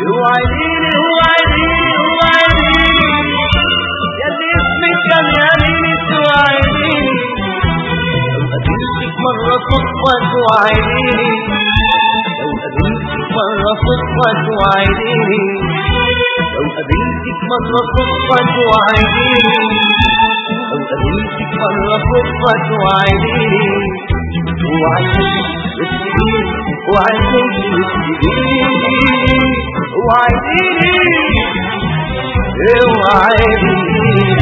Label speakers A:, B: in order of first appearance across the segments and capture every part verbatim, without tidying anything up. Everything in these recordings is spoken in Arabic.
A: اوعديني اوعديني اوعديني ياللي اسمك كان يميني توعديني لو قابلتك مرة صدفة توعديني لو قابلتك مرة صدفة توعديني لو قابلتك مرة صدفة توعديني لو قابلتك مرة صدفة توعديني وعديني وتسيبيني وعديني وتسيبيني وعديني وعديني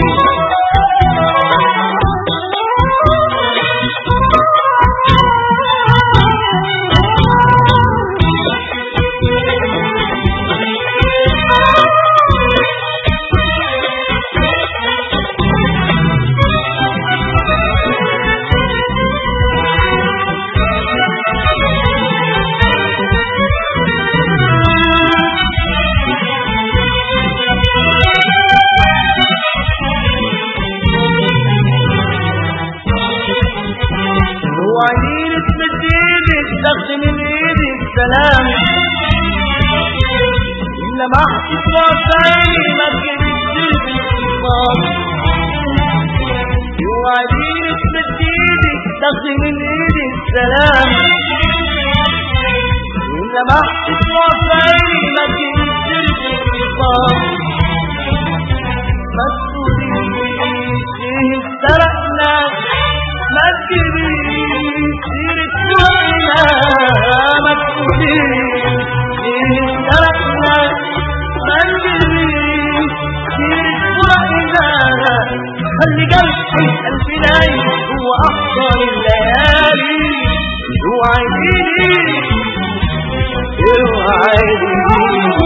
A: وعديني تمد ايدك تاخدي من ايدي السلام إلا ما حكيت وعطيني ما تجيبش سيرتي الخصام وعديني تمد ايدك تاخدي من ايدي السلام إلا ما حكيت وعطيني ما تجيبش سيرتي الخصام ما تقوليش ايه سرقنا ما تجيبيش سيرة وعينا ما تقوليش ايه سرقنا ما تجيبيش سيرة وعينا خلي قلبي قلبي نايم هو أحضر الليالي اوعديني اوعديني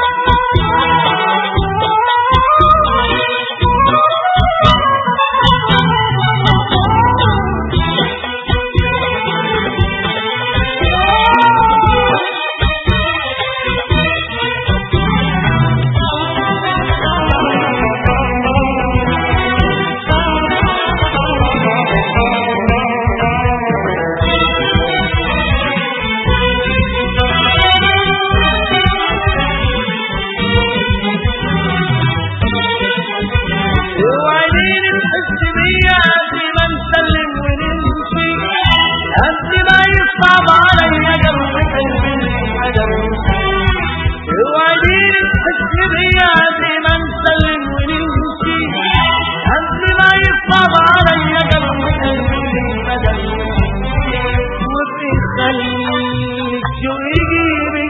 A: صعب عليا جرحك الندم اوعديني تحس بيا قبل ما نسلم ونمشي قبل ما يصعب عليا جرحك الندم وبتخليك شو يجيبك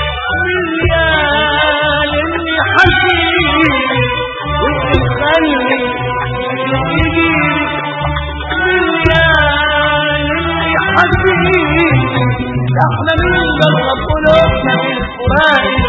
A: مليان اني حزين وبتخليك شو يجيبك مليان حزين احنا من جرب قلوبنا بالفراق